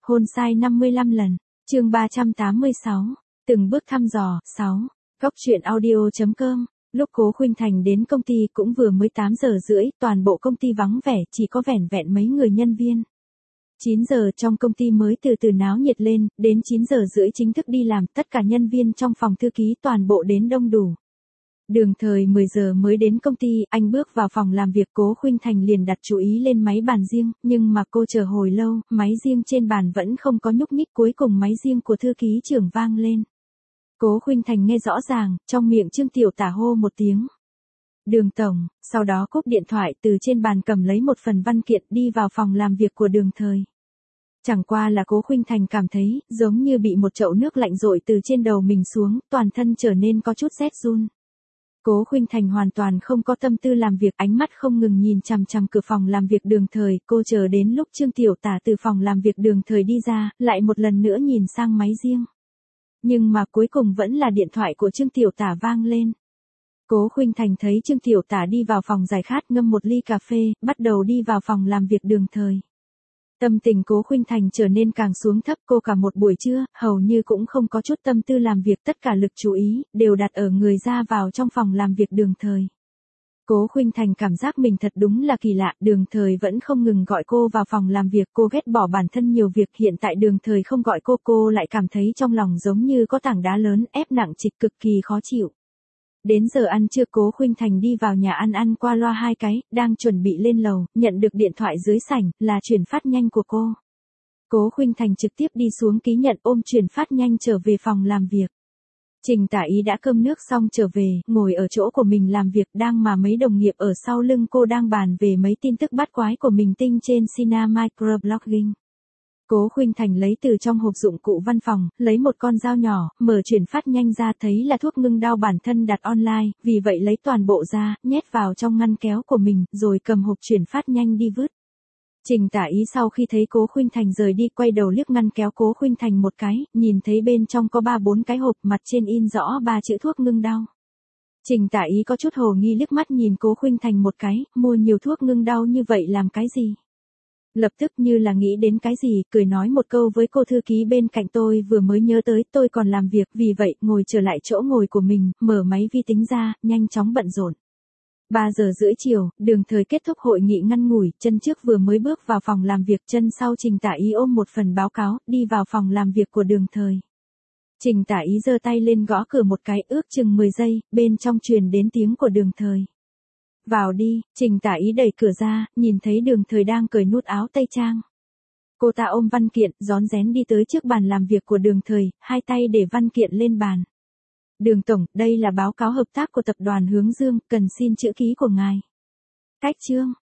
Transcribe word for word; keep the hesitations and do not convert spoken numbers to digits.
Hôn sai năm mươi lăm lần. Chương ba trăm tám mươi sáu. Từng bước thăm dò. sáu. Góc truyện audio chấm com. Lúc Cố Khuynh Thành đến công ty cũng vừa mới tám giờ rưỡi, toàn bộ công ty vắng vẻ, chỉ có vẻn vẹn mấy người nhân viên. chín giờ trong công ty mới từ từ náo nhiệt lên, đến chín giờ rưỡi chính thức đi làm, tất cả nhân viên trong phòng thư ký toàn bộ đến đông đủ. Đường Thời mười giờ mới đến công ty, anh bước vào phòng làm việc. Cố Khuynh Thành liền đặt chú ý lên máy bàn riêng, nhưng mà cô chờ hồi lâu, máy riêng trên bàn vẫn không có nhúc nhích, cuối cùng máy riêng của thư ký trưởng vang lên. Cố Khuynh Thành nghe rõ ràng, trong miệng Trương Tiểu Tả hô một tiếng. Đường tổng, sau đó cúp điện thoại, từ trên bàn cầm lấy một phần văn kiện đi vào phòng làm việc của Đường Thời. Chẳng qua là Cố Khuynh Thành cảm thấy, giống như bị một chậu nước lạnh dội từ trên đầu mình xuống, toàn thân trở nên có chút rét run. Cố Khuynh Thành hoàn toàn không có tâm tư làm việc, ánh mắt không ngừng nhìn chằm chằm cửa phòng làm việc Đường Thời, cô chờ đến lúc Trương Tiểu Tả từ phòng làm việc Đường Thời đi ra, lại một lần nữa nhìn sang máy riêng. Nhưng mà cuối cùng vẫn là điện thoại của Trương Tiểu Tả vang lên. Cố Khuynh Thành thấy Trương Tiểu Tả đi vào phòng giải khát ngâm một ly cà phê, bắt đầu đi vào phòng làm việc Đường Thời. Tâm tình Cố Khuynh Thành trở nên càng xuống thấp, cô cả một buổi trưa, hầu như cũng không có chút tâm tư làm việc, tất cả lực chú ý, đều đặt ở người ra vào trong phòng làm việc Đường Thời. Cố Khuynh Thành cảm giác mình thật đúng là kỳ lạ, Đường Thời vẫn không ngừng gọi cô vào phòng làm việc, cô ghét bỏ bản thân nhiều việc, hiện tại Đường Thời không gọi cô, cô lại cảm thấy trong lòng giống như có tảng đá lớn, ép nặng trịch, cực kỳ khó chịu. Đến giờ ăn trưa Cố Khuynh Thành đi vào nhà ăn ăn qua loa hai cái, đang chuẩn bị lên lầu, nhận được điện thoại dưới sảnh, là chuyển phát nhanh của cô. Cố Khuynh Thành trực tiếp đi xuống ký nhận, ôm chuyển phát nhanh trở về phòng làm việc. Trình Tả Ý đã cơm nước xong trở về, ngồi ở chỗ của mình làm việc, đang mà mấy đồng nghiệp ở sau lưng cô đang bàn về mấy tin tức bắt quái của mình tinh trên Sina Microblogging. Cố Khuynh Thành lấy từ trong hộp dụng cụ văn phòng, lấy một con dao nhỏ, mở chuyển phát nhanh ra, thấy là thuốc ngưng đau bản thân đặt online, vì vậy lấy toàn bộ ra, nhét vào trong ngăn kéo của mình, rồi cầm hộp chuyển phát nhanh đi vứt. Trình Tả Ý sau khi thấy Cố Khuynh Thành rời đi, quay đầu liếc ngăn kéo Cố Khuynh Thành một cái, nhìn thấy bên trong có ba bốn cái hộp, mặt trên in rõ ba chữ thuốc ngưng đau. Trình Tả Ý có chút hồ nghi liếc mắt nhìn Cố Khuynh Thành một cái, mua nhiều thuốc ngưng đau như vậy làm cái gì? Lập tức như là nghĩ đến cái gì, cười nói một câu với cô thư ký bên cạnh, tôi vừa mới nhớ tới, tôi còn làm việc, vì vậy, ngồi trở lại chỗ ngồi của mình, mở máy vi tính ra, nhanh chóng bận rộn. ba giờ rưỡi chiều, Đường Thời kết thúc hội nghị ngắn ngủi, chân trước vừa mới bước vào phòng làm việc, chân sau Trình Tả Ý ôm một phần báo cáo, đi vào phòng làm việc của Đường Thời. Trình Tả Ý giơ tay lên gõ cửa một cái, ước chừng mười giây, bên trong truyền đến tiếng của Đường Thời. Vào đi. Trình Tả Ý đẩy cửa ra, nhìn thấy Đường Thời đang cởi nút áo tây trang. Cô ta ôm văn kiện, rón rén đi tới trước bàn làm việc của Đường Thời, hai tay để văn kiện lên bàn. Đường tổng, đây là báo cáo hợp tác của tập đoàn Hướng Dương, cần xin chữ ký của ngài. Cách chương.